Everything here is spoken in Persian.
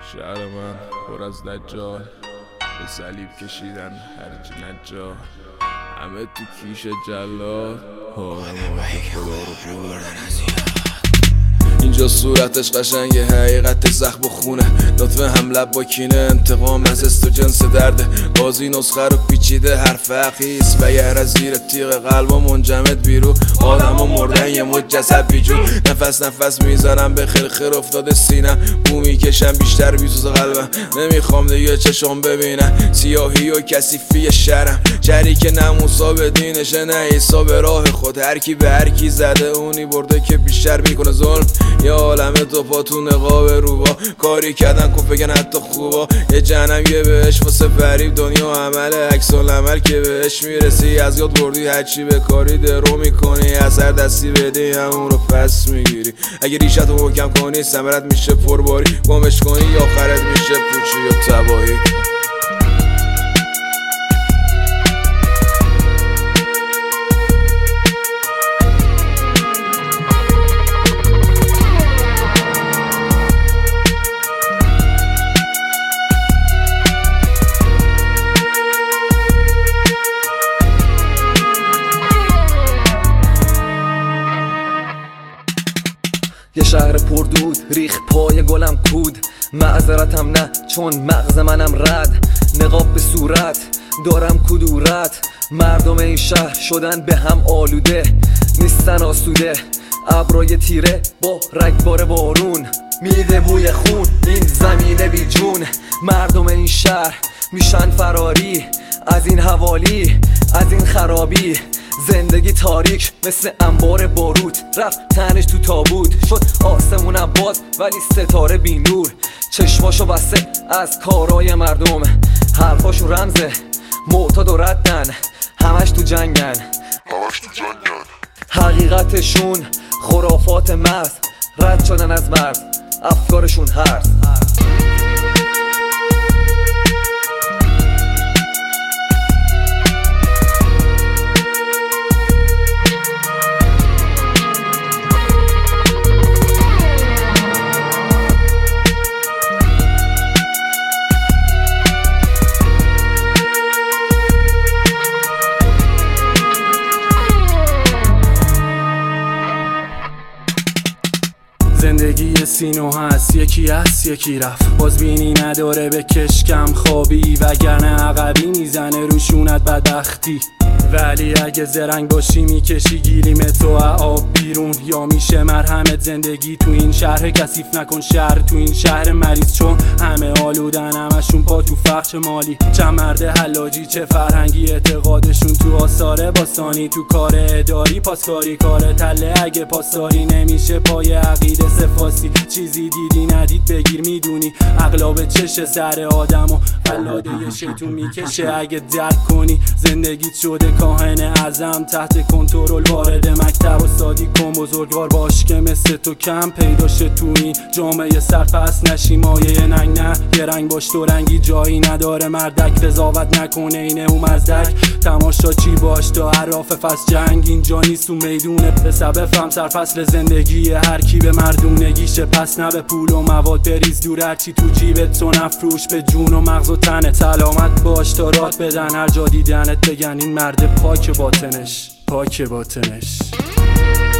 شهر من پر از دجال، به صلیب کشیدن هرچی نجار، همه تو کیش جلاد، خدا رو بردن. اینجا صورتش قشنگه، حقیقت زخم و خونه، لطفه هم لب با کینه، انتقام از است و جنس درده، بازی نسخه رو پیچیده، حرف حقیست و یه زیر تیغ قلب و منجمد بیرو، آدم و مردن یه مجسد بیجون، نفس میزنم به خیر افتاده سینم، بو میکشم بیشتر بیسوز قلبم، نمیخوام دیگه چشم ببینم سیاهی و کثیفی شرم، جری که نه موسی به دینشه نه عیسی به راه خود، هر کی به هر کی زده اونی برده که بیشتر میکنه ظلم، یه عالمه توپا تو نقاب روبا، کاری کردن کن بگن حتی خوبا، یه جهنم یه بهش واسه فریب، دنیا عمل عکس العمل که بهش میرسی، از یاد بردی هرچی به کاری درو میکنی، اثر دستی بدی همون رو پس میگیری، اگه ریشت رو حکم کنی ثمرت میشه پرباری، گمش کنی آخرت میشه پوچی و تباهی. یه شهر پردود ریخ پای گلم کود، معذرتم نه چون مغز منم رد، نقاب به صورت دارم کدورت، مردم این شهر شدن به هم آلوده، نیستن آسوده، ابرای تیره با رگبار بارون، میده بوی خون این زمین بی جون، مردم این شهر میشن فراری از این حوالی، از این خرابی، زندگی تاریک مثل انبار باروت، رفت تنش تو تابوت، شد آسمونم باز ولی ستاره بی نور، چشماشو بسته از کارای مردم، حرفاشو رمزه معتاد و ردن، همش تو جنگن، حقیقتشون خرافات مرز، رد شدن از مرز افکارشون هرز. زندگی سینو هست، یکی هست یکی رفت، بازبینی نداره به کشکم خوابی، وگرنه عقبی میزنه روشونت بدبختی، ولی اگه زرنگ باشی میکشی گیریم تو آب بیرون، یا میشه مرهمت زندگی تو این شهر کثیف نکن شهر تو این شهر مریض، چون همه آلودن همشون پا تو فخش مالی، چند مرد حلاجی چه فرهنگی اعتقادشون تو آثار باستانی، تو کار اداری پاسکاری کار تله، اگه پاسداری نمیشه پای عقیده سفاسی، چیزی دیدی ندید بگیر میدونی اغلب چش سر آدم و قلاده ی شیطون میکشه، اگه درک کنی زندگیت شده کاهن اعظم، تحت کنترل وارد مکتب استادی کن، بزرگوار باش که مثل تو کم پیدا شه تو این جامعه سرپست نشی مایه ننگ، نه یه رنگ باش تو رنگی جایی نداره، مردک قضاوت نکنه اینه او مزدک، تماشا چی باش تا عراف فصل جنگ اینجا نیست تو میدونه، به سبب سرفصل زندگی هر کی به مردونگیشه، پس نه به پول و مواد بریز دور، هرچی تو جیبت تو نفروش به جون و مغز و تنت، سلامت باش تا رات بدن هر جا دیدنت بگن این مرد پاک باطنش.